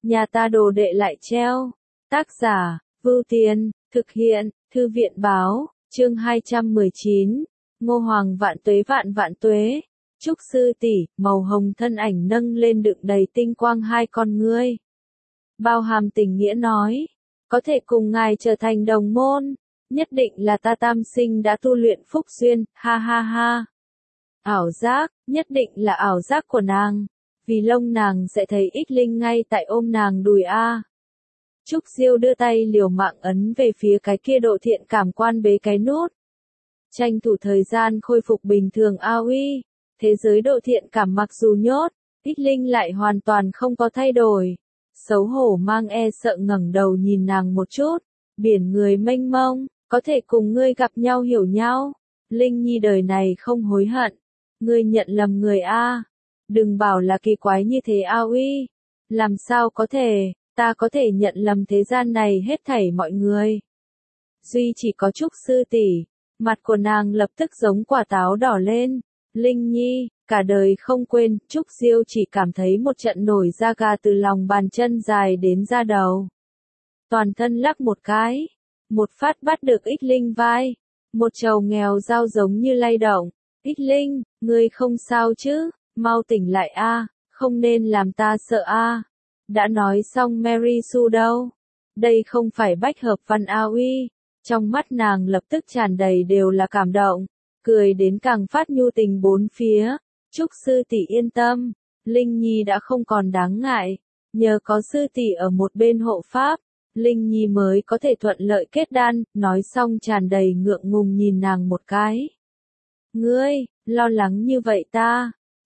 nhà ta đồ đệ lại treo. Tác giả, Vưu Tiên, thực hiện, Thư viện báo, chương 219, Ngô Hoàng vạn tuế. Trúc sư tỷ, màu hồng thân ảnh nâng lên đựng đầy tinh quang hai con ngươi. Bao hàm tình nghĩa nói, có thể cùng ngài trở thành đồng môn, nhất định là ta tam sinh đã tu luyện phúc duyên, ha ha ha. Ảo giác, nhất định là ảo giác của nàng, vì lông nàng sẽ thấy Ích Linh ngay tại ôm nàng đùi a. Trúc Diêu đưa tay liều mạng ấn về phía cái kia độ thiện cảm quan bế cái nút. Tranh thủ thời gian khôi phục bình thường a uy, thế giới độ thiện cảm mặc dù nhốt, Ích Linh lại hoàn toàn không có thay đổi. Xấu hổ mang e sợ ngẩng đầu nhìn nàng một chút, biển người mênh mông, có thể cùng ngươi gặp nhau hiểu nhau. Linh Nhi đời này không hối hận, ngươi nhận lầm người a. Đừng bảo là kỳ quái như thế a uy, làm sao có thể, ta có thể nhận lầm thế gian này hết thảy mọi người. Duy chỉ có Trúc sư tỷ, mặt của nàng lập tức giống quả táo đỏ lên. Linh Nhi, cả đời không quên, Trúc Diêu chỉ cảm thấy một trận nổi da gà từ lòng bàn chân dài đến da đầu. Toàn thân lắc một cái, một phát bắt được Ích Linh vai, một trầu nghèo dao giống như lay động. Ích Linh, ngươi không sao chứ, mau tỉnh lại a, không nên làm ta sợ a. Đã nói xong Mary Sue đâu? Đây không phải bách hợp văn a uy. Trong mắt nàng lập tức tràn đầy đều là cảm động, cười đến càng phát nhu tình bốn phía. Trúc sư tỷ yên tâm, Linh Nhi đã không còn đáng ngại, nhờ có sư tỷ ở một bên hộ pháp, Linh Nhi mới có thể thuận lợi kết đan. Nói xong tràn đầy ngượng ngùng nhìn nàng một cái. Ngươi, lo lắng như vậy ta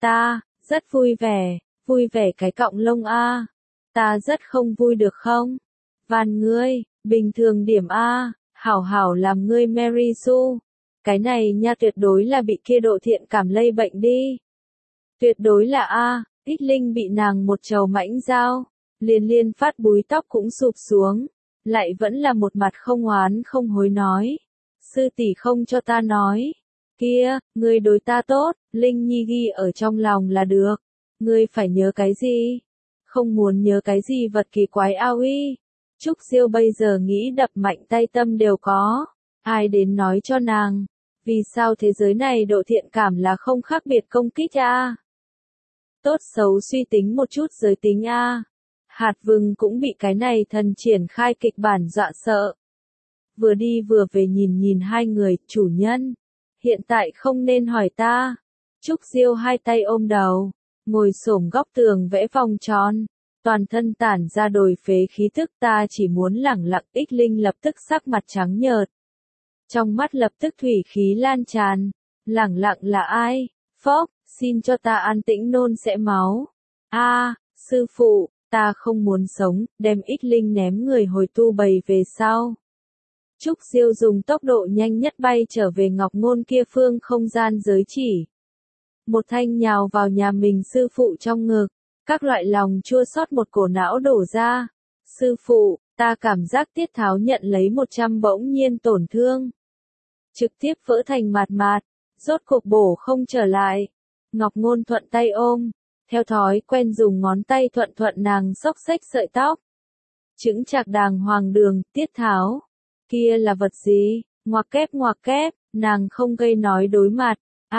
rất vui vẻ cái cọng lông a. Ta rất không vui được không? Van ngươi, bình thường điểm a, hảo hảo làm ngươi Mary Sue. Cái này nha tuyệt đối là bị kia độ thiện cảm lây bệnh đi. Tuyệt đối là a. Ích Linh bị nàng một trầu mãnh dao, liên phát búi tóc cũng sụp xuống, lại vẫn là một mặt không oán không hối nói. Sư tỷ không cho ta nói. Kia, ngươi đối ta tốt, Linh Nhi ghi ở trong lòng là được. Ngươi phải nhớ cái gì? Không muốn nhớ cái gì vật kỳ quái a uy. Trúc Diêu bây giờ nghĩ đập mạnh tay tâm đều có. Ai đến nói cho nàng? Vì sao thế giới này độ thiện cảm là không khác biệt công kích a? Tốt xấu suy tính một chút giới tính a. Hạt Vừng cũng bị cái này thần triển khai kịch bản dọa sợ. Vừa đi vừa về nhìn hai người, chủ nhân. Hiện tại không nên hỏi ta. Trúc Diêu hai tay ôm đầu, ngồi xổm góc tường vẽ vòng tròn, toàn thân tản ra đồi phế khí tức. Ta chỉ muốn lẳng lặng. Ích Linh lập tức sắc mặt trắng nhợt, trong mắt lập tức thủy khí lan tràn. Lẳng lặng là ai? Phốc, xin cho ta an tĩnh nôn sẽ máu. A, sư phụ, ta không muốn sống. Đem Ích Linh ném người hồi tu bầy về sau. Trúc Diêu dùng tốc độ nhanh nhất bay trở về Ngọc Ngôn kia phương không gian giới chỉ. Một thanh nhào vào nhà mình sư phụ trong ngực, các loại lòng chua xót một cổ não đổ ra. Sư phụ, ta cảm giác tiết tháo nhận lấy 100 bỗng nhiên tổn thương. Trực tiếp vỡ thành mạt, rốt cuộc bổ không trở lại. Ngọc Ngôn thuận tay ôm, theo thói quen dùng ngón tay thuận nàng xốc xếch sợi tóc. Chững chạc đàng hoàng đường, tiết tháo. Kia là vật gì? Ngoặc kép, nàng không gây nói đối mặt.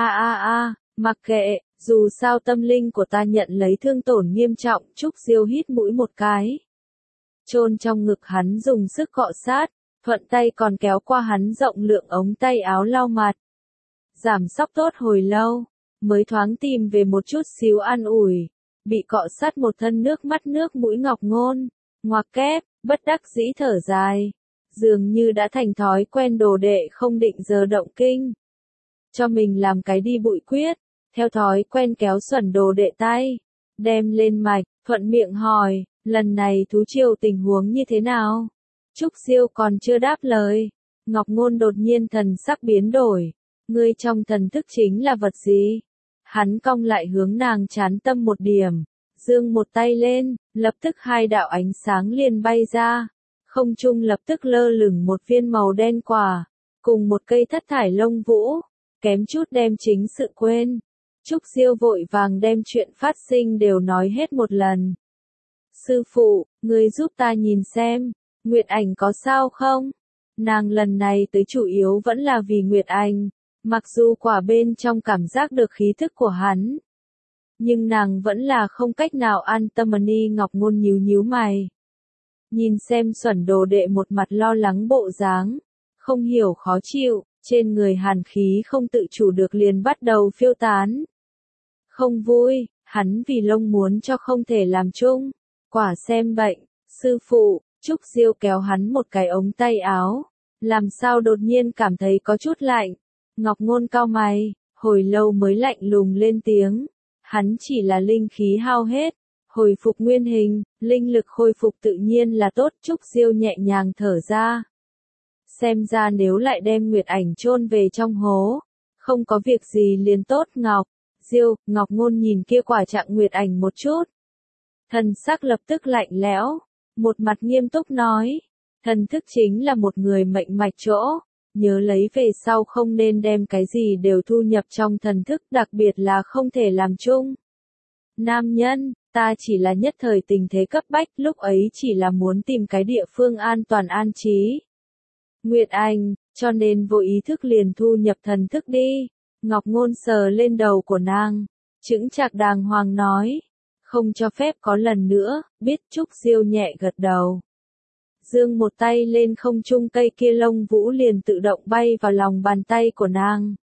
Mặc kệ, dù sao tâm linh của ta nhận lấy thương tổn nghiêm trọng. Trúc Diêu hít mũi một cái, chôn trong ngực hắn dùng sức cọ sát, thuận tay còn kéo qua hắn rộng lượng ống tay áo lau mặt. Giảm sóc tốt hồi lâu, mới thoáng tìm về một chút xíu an ủi. Bị cọ sát một thân nước mắt nước mũi Ngọc Ngôn, ngoặc kép, bất đắc dĩ thở dài. Dường như đã thành thói quen đồ đệ không định giờ động kinh. Cho mình làm cái đi bụi quyết, theo thói quen kéo xuẩn đồ đệ tay, đem lên mạch, thuận miệng hỏi, lần này thú triều tình huống như thế nào? Trúc Diêu còn chưa đáp lời, Ngọc Ngôn đột nhiên thần sắc biến đổi. Ngươi trong thần thức chính là vật gì? Hắn cong lại hướng nàng chán tâm một điểm, giương một tay lên, lập tức hai đạo ánh sáng liền bay ra. Không trung lập tức lơ lửng một viên màu đen quả, cùng một cây thất thải lông vũ, kém chút đem chính sự quên. Trúc Diêu vội vàng đem chuyện phát sinh đều nói hết một lần. Sư phụ, người giúp ta nhìn xem, Nguyệt Ảnh có sao không? Nàng lần này tới chủ yếu vẫn là vì Nguyệt Ảnh, mặc dù quả bên trong cảm giác được khí thức của hắn. Nhưng nàng vẫn là không cách nào an tâm. Ni Ngọc Ngôn nhíu nhíu mày. Nhìn xem Xuẩn đồ đệ một mặt lo lắng bộ dáng, không hiểu khó chịu, trên người hàn khí không tự chủ được liền bắt đầu phiêu tán. Không vui, hắn vì Lông muốn cho không thể làm chung, quả xem bệnh, sư phụ, Trúc Diêu kéo hắn một cái ống tay áo, làm sao đột nhiên cảm thấy có chút lạnh. Ngọc Ngôn cau mày, hồi lâu mới lạnh lùng lên tiếng, hắn chỉ là linh khí hao hết, hồi phục nguyên hình, linh lực khôi phục tự nhiên là tốt. Trúc Diêu nhẹ nhàng thở ra. Xem ra nếu lại đem Nguyệt Ảnh chôn về trong hố, không có việc gì liền tốt. Ngọc Ngôn nhìn kia quả trạng Nguyệt Ảnh một chút. Thần sắc lập tức lạnh lẽo, một mặt nghiêm túc nói, thần thức chính là một người mệnh mạch chỗ, nhớ lấy về sau không nên đem cái gì đều thu nhập trong thần thức, đặc biệt là không thể làm chung. Nam nhân, ta chỉ là nhất thời tình thế cấp bách, lúc ấy chỉ là muốn tìm cái địa phương an toàn an trí. Nguyệt Ảnh, cho nên vô ý thức liền thu nhập thần thức đi. Ngọc Ngôn sờ lên đầu của nàng, chững chạc đàng hoàng nói, không cho phép có lần nữa, biết. Trúc Diêu nhẹ gật đầu. Dương một tay lên không trung, cây kia lông vũ liền tự động bay vào lòng bàn tay của nàng.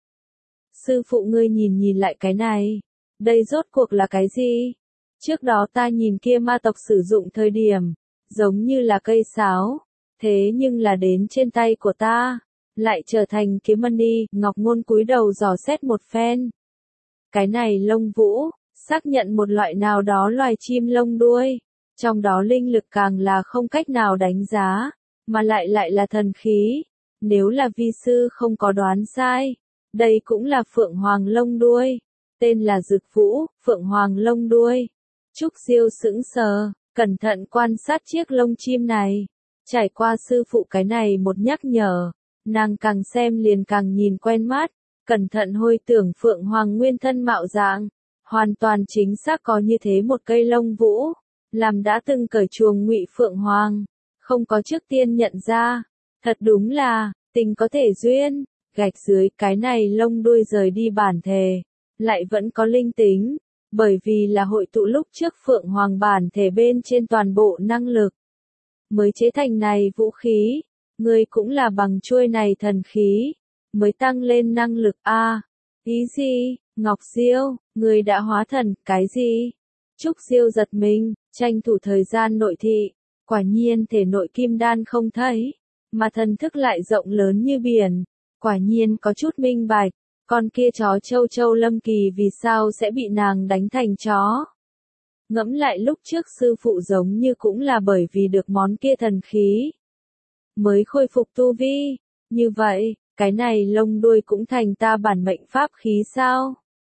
Sư phụ ngươi nhìn lại cái này, đây rốt cuộc là cái gì? Trước đó ta nhìn kia ma tộc sử dụng thời điểm, giống như là cây sáo, thế nhưng là đến trên tay của ta, lại trở thành kiếm mani. Ngọc Ngôn cúi đầu dò xét một phen. Cái này lông vũ, xác nhận một loại nào đó loài chim lông đuôi, trong đó linh lực càng là không cách nào đánh giá, mà lại là thần khí. Nếu là vi sư không có đoán sai, đây cũng là phượng hoàng lông đuôi, tên là Dực Vũ, phượng hoàng lông đuôi. Trúc Diêu sững sờ, cẩn thận quan sát chiếc lông chim này. Trải qua sư phụ cái này một nhắc nhở, nàng càng xem liền càng nhìn quen mắt, cẩn thận hồi tưởng phượng hoàng nguyên thân mạo dạng, hoàn toàn chính xác có như thế một cây lông vũ, làm đã từng cởi chuồng ngụy phượng hoàng, không có trước tiên nhận ra, thật đúng là, tình có thể duyên, gạch dưới cái này lông đuôi rời đi bản thể, lại vẫn có linh tính, bởi vì là hội tụ lúc trước phượng hoàng bản thể bên trên toàn bộ năng lực, mới chế thành này vũ khí. Ngươi cũng là bằng chuôi này thần khí, mới tăng lên năng lực a. Ý gì? Ngọc Diêu, ngươi đã hóa thần, cái gì? Trúc Diêu giật mình, tranh thủ thời gian nội thị, quả nhiên thể nội kim đan không thấy, mà thần thức lại rộng lớn như biển, quả nhiên có chút minh bạch, con kia chó Châu Lâm Kỳ vì sao sẽ bị nàng đánh thành chó? Ngẫm lại lúc trước sư phụ giống như cũng là bởi vì được món kia thần khí mới khôi phục tu vi, như vậy, cái này lông đuôi cũng thành ta bản mệnh pháp khí sao?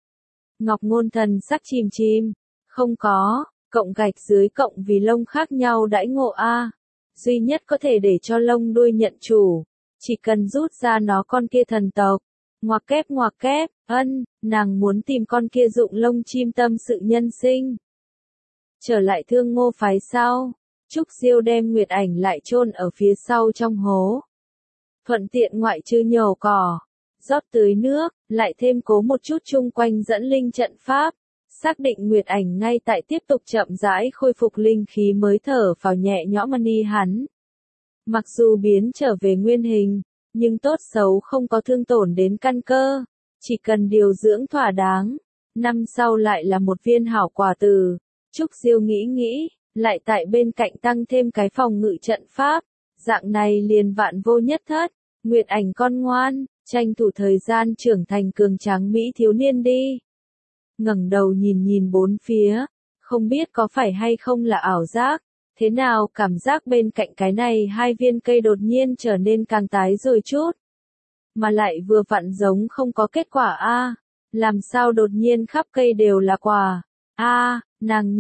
Ngọc Ngôn thần sắc chìm chìm, không có, cộng gạch dưới cộng vì lông khác nhau đãi ngộ a, duy nhất có thể để cho lông đuôi nhận chủ, chỉ cần rút ra nó con kia thần tộc, ngoặc kép, nàng muốn tìm con kia dụng lông chim tâm sự nhân sinh. Trở lại Thương Ngô phái sau, Trúc Diêu đem Nguyệt Ảnh lại chôn ở phía sau trong hố. Thuận tiện ngoại trừ nhổ cỏ, rót tưới nước, lại thêm cố một chút chung quanh dẫn linh trận pháp, xác định Nguyệt Ảnh ngay tại tiếp tục chậm rãi khôi phục linh khí mới thở phào nhẹ nhõm. Ni hắn. Mặc dù biến trở về nguyên hình, nhưng tốt xấu không có thương tổn đến căn cơ, chỉ cần điều dưỡng thỏa đáng, năm sau lại là một viên hảo quả tử. Trúc Diêu nghĩ, lại tại bên cạnh tăng thêm cái phòng ngự trận pháp, dạng này liền vạn vô nhất thất. Nguyệt Ảnh con ngoan, tranh thủ thời gian trưởng thành cường tráng mỹ thiếu niên đi. Ngẩng đầu nhìn bốn phía, không biết có phải hay không là ảo giác, thế nào cảm giác bên cạnh cái này hai viên cây đột nhiên trở nên càng tái rồi chút. Mà lại vừa vặn giống không có kết quả a, làm sao đột nhiên khắp cây đều là quả. A, nàng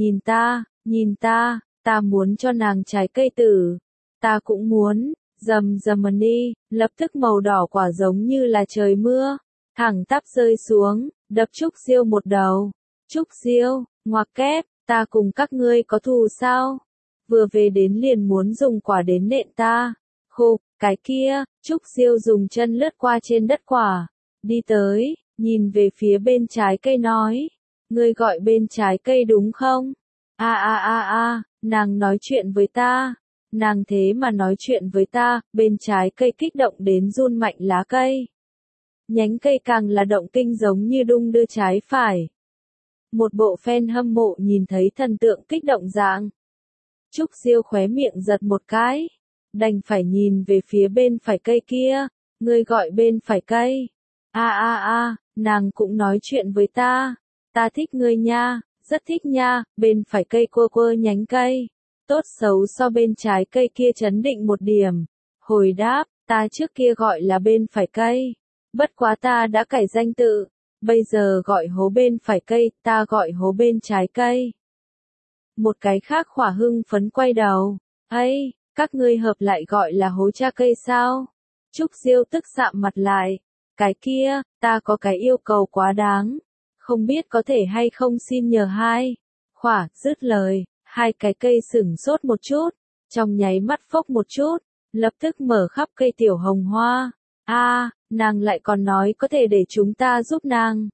nhìn ta muốn cho nàng trái cây tử. Ta cũng muốn, rầm Ni, lập tức màu đỏ quả giống như là trời mưa, thẳng tắp rơi xuống, đập Trúc Diêu một đầu. Trúc Diêu, ngoặc kép, ta cùng các ngươi có thù sao? vừa về đến liền muốn dùng quả đến nện ta. Khục, cái kia, Trúc Diêu dùng chân lướt qua trên đất quả, đi tới, nhìn về phía bên trái cây nói, ngươi gọi bên trái cây đúng không? Nàng nói chuyện với ta, nàng thế mà nói chuyện với ta, bên trái cây kích động đến run mạnh lá cây. Nhánh cây càng là động kinh giống như đung đưa trái phải. Một bộ fan hâm mộ nhìn thấy thần tượng kích động dạng. Trúc Diêu khóe miệng giật một cái, đành phải nhìn về phía bên phải cây kia, ngươi gọi bên phải cây. Nàng cũng nói chuyện với ta thích ngươi nha, rất thích nha, bên phải cây quơ quơ nhánh cây. Tốt xấu so bên trái cây kia chấn định một điểm. Hồi đáp, ta trước kia gọi là bên phải cây. Bất quá ta đã cải danh tự. Bây giờ gọi hố bên phải cây, ta gọi hố bên trái cây. Một cái khác khỏa hưng phấn quay đầu. Ây, các ngươi hợp lại gọi là hố cha cây sao? Trúc Diêu tức sạm mặt lại. Cái kia, ta có cái yêu cầu quá đáng. Không biết có thể hay không xin nhờ hai. Khỏa, dứt lời, hai cái cây sửng sốt một chút, trong nháy mắt phốc một chút, lập tức mở khắp cây tiểu hồng hoa. Nàng lại còn nói có thể để chúng ta giúp nàng.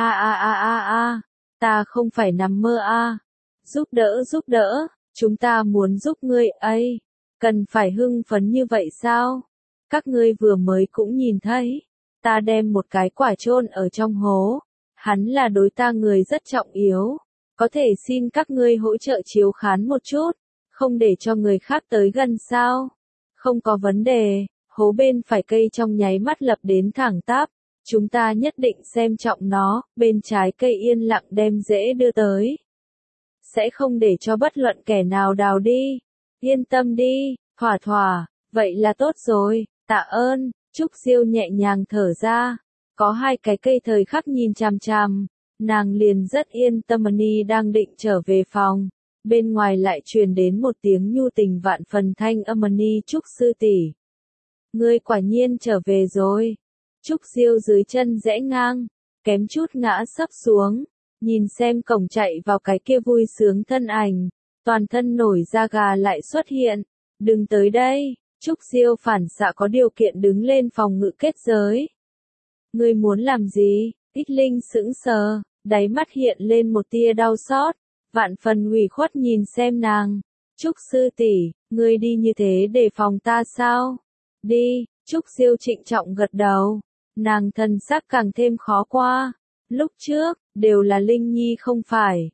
Ta không phải nằm mơ Giúp đỡ, chúng ta muốn giúp ngươi ấy. Cần phải hưng phấn như vậy sao? Các ngươi vừa mới cũng nhìn thấy, ta đem một cái quả chôn ở trong hố. Hắn là đối ta người rất trọng yếu. Có thể xin các ngươi hỗ trợ chiếu khán một chút, không để cho người khác tới gần sao? Không có vấn đề, hố bên phải cây trong nháy mắt lập đến thẳng tắp. Chúng ta nhất định xem trọng nó, bên trái cây yên lặng đem rễ đưa tới. Sẽ không để cho bất luận kẻ nào đào đi. Yên tâm đi, thỏa, vậy là tốt rồi, tạ ơn. Trúc Diêu nhẹ nhàng thở ra. Có hai cái cây thời khắc nhìn chằm chằm. Nàng liền rất yên tâm. Ni đang định trở về phòng. Bên ngoài lại truyền đến một tiếng nhu tình vạn phần thanh âm. Ni, Trúc sư tỷ, ngươi quả nhiên trở về rồi. Trúc Diêu dưới chân rẽ ngang, kém chút ngã sấp xuống. Nhìn xem cổng chạy vào cái kia vui sướng thân ảnh, toàn thân nổi da gà lại xuất hiện. Đừng tới đây. Trúc Diêu phản xạ có điều kiện đứng lên phòng ngự kết giới. Ngươi muốn làm gì? Ích Linh sững sờ, đáy mắt hiện lên một tia đau xót, vạn phần ủy khuất nhìn xem nàng. Trúc sư tỷ, ngươi đi như thế để phòng ta sao? Đi. Trúc Diêu trịnh trọng gật đầu. Nàng thần sắc càng thêm khó qua. Lúc trước, đều là Linh Nhi không phải.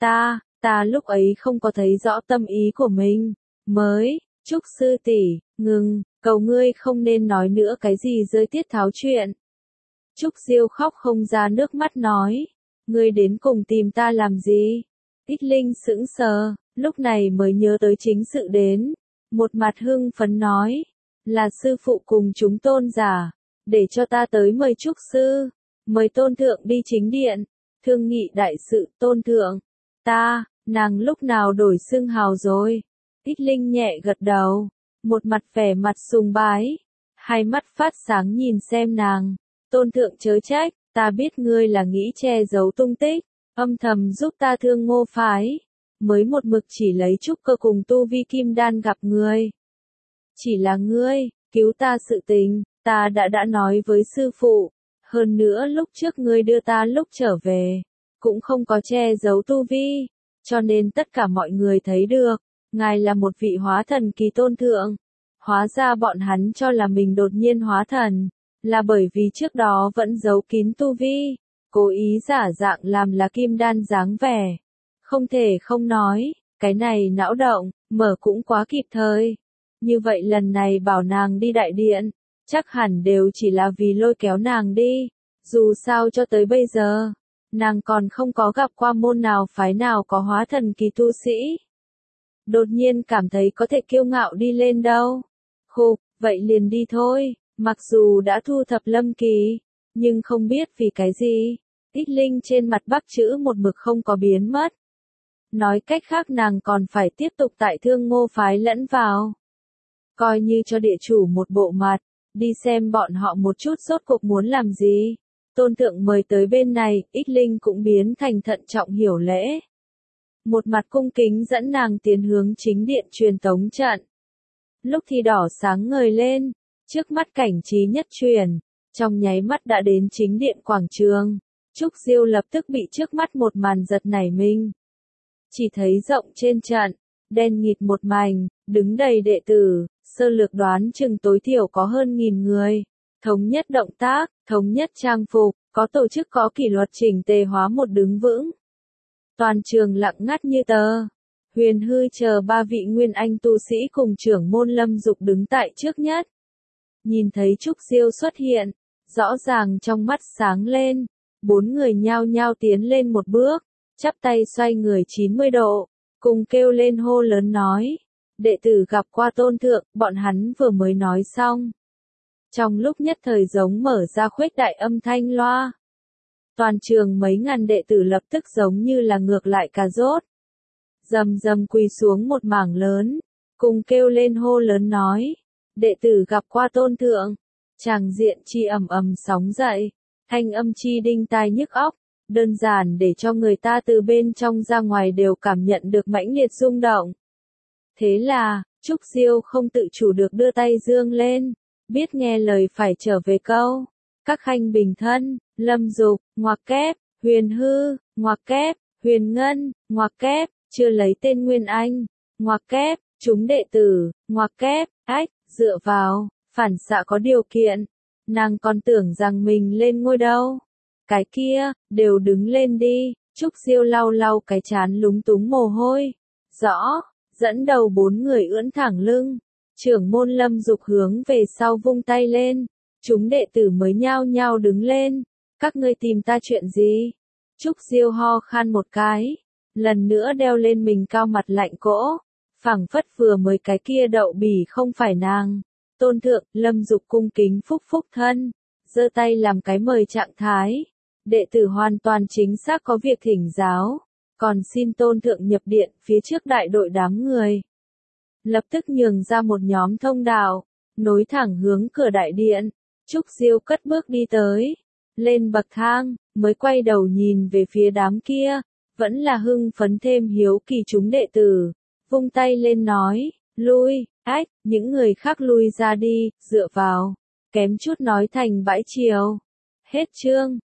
Ta lúc ấy không có thấy rõ tâm ý của mình. Trúc sư tỷ, ngừng, cầu ngươi không nên nói nữa cái gì rơi tiết tháo chuyện. Trúc Diêu khóc không ra nước mắt nói. Ngươi đến cùng tìm ta làm gì? Ích Linh sững sờ, lúc này mới nhớ tới chính sự đến. Một mặt hưng phấn nói. Là sư phụ cùng chúng tôn giả. Để cho ta tới mời Trúc sư. Mời tôn thượng đi chính điện. Thương nghị đại sự tôn thượng. Nàng lúc nào đổi xưng hào rồi? Ích Linh nhẹ gật đầu. Một mặt vẻ mặt sùng bái. Hai mắt phát sáng nhìn xem nàng. Tôn thượng chớ trách, ta biết ngươi là nghĩ che giấu tung tích, âm thầm giúp ta thương Ngô phái. Mới một mực chỉ lấy trúc cơ cùng tu vi kim đan gặp ngươi. Chỉ là ngươi, cứu ta sự tình, ta đã nói với sư phụ. Hơn nữa lúc trước ngươi đưa ta lúc trở về, cũng không có che giấu tu vi. Cho nên tất cả mọi người thấy được, ngài là một vị hóa thần kỳ tôn thượng. Hóa ra bọn hắn cho là mình đột nhiên hóa thần, là bởi vì trước đó vẫn giấu kín tu vi, cố ý giả dạng làm là kim đan dáng vẻ. Không thể không nói, cái này não động, mở cũng quá kịp thời. Như vậy lần này bảo nàng đi đại điện, chắc hẳn đều chỉ là vì lôi kéo nàng đi. Dù sao cho tới bây giờ, nàng còn không có gặp qua môn nào phái nào có hóa thần kỳ tu sĩ. Đột nhiên cảm thấy có thể kiêu ngạo đi lên đâu. Khục, vậy liền đi thôi. Mặc dù đã thu thập lâm kỳ, nhưng không biết vì cái gì, Ích Linh trên mặt bắc chữ một mực không có biến mất. Nói cách khác nàng còn phải tiếp tục tại Thương Ngô phái lẫn vào. Coi như cho địa chủ một bộ mặt, đi xem bọn họ một chút rốt cuộc muốn làm gì. Tôn thượng mời tới bên này, Ích Linh cũng biến thành thận trọng hiểu lễ. một mặt cung kính dẫn nàng tiến hướng chính điện truyền tống trận. Lúc thì đỏ sáng ngời lên, trước mắt cảnh trí nhất truyền, trong nháy mắt đã đến chính điện quảng trường. Trúc Diêu lập tức bị trước mắt một màn giật nảy mình. Chỉ thấy rộng trên trận, đen nghịt một mảnh, đứng đầy đệ tử, sơ lược đoán chừng tối thiểu có hơn 1000 người. Thống nhất động tác, thống nhất trang phục, có tổ chức có kỷ luật chỉnh tề hóa một đứng vững. Toàn trường lặng ngắt như tờ. Huyền Hư chờ 3 vị nguyên anh tu sĩ cùng trưởng môn Lâm Dục đứng tại trước nhất. Nhìn thấy Trúc Diêu xuất hiện, rõ ràng trong mắt sáng lên, 4 người nhao nhao tiến lên một bước, chắp tay xoay người 90 độ, cùng kêu lên hô lớn nói, đệ tử gặp qua tôn thượng, bọn hắn vừa mới nói xong. Trong lúc nhất thời giống mở ra khuếch đại âm thanh loa. Toàn trường mấy ngàn đệ tử lập tức giống như là ngược lại cà rốt. Rầm rầm quỳ xuống một mảng lớn, cùng kêu lên hô lớn nói, đệ tử gặp qua tôn thượng. Tràng diện chi ầm ầm sóng dậy, thanh âm chi đinh tai nhức óc, đơn giản để cho người ta từ bên trong ra ngoài đều cảm nhận được mãnh liệt rung động. Thế là, Trúc Diêu không tự chủ được đưa tay dương lên, biết nghe lời phải trở về câu. Các khanh bình thân, Lâm Dục, ngoặc kép, Huyền Hư, ngoặc kép, Huyền Ngân, ngoặc kép, chưa lấy tên Nguyên Anh, ngoặc kép, chúng đệ tử, ngoặc kép, ách, dựa vào, phản xạ có điều kiện. Nàng còn tưởng rằng mình lên ngôi đâu. Cái kia, đều đứng lên đi. Trúc Diêu lau lau cái trán lúng túng mồ hôi. Rõ, dẫn đầu 4 người ưỡn thẳng lưng. Trưởng môn Lâm Dục hướng về sau vung tay lên. Chúng đệ tử mới nhao nhao đứng lên. Các ngươi tìm ta chuyện gì? Trúc Diêu ho khan một cái. Lần nữa đeo lên mình cao mặt lạnh cỗ. Phảng phất vừa mới cái kia đậu bỉ không phải nàng. Tôn thượng, Lâm Dục cung kính phúc phúc thân. Giơ tay làm cái mời trạng thái. Đệ tử hoàn toàn chính xác có việc thỉnh giáo. Còn xin tôn thượng nhập điện phía trước đại đội đám người. Lập tức nhường ra một nhóm thông đạo. Nối thẳng hướng cửa đại điện. Trúc Diêu cất bước đi tới. Lên bậc thang, mới quay đầu nhìn về phía đám kia. Vẫn là hưng phấn thêm hiếu kỳ chúng đệ tử. Vung tay lên nói, lui, ách, những người khác lui ra đi, dựa vào. Kém chút nói thành bãi triều. Hết chương.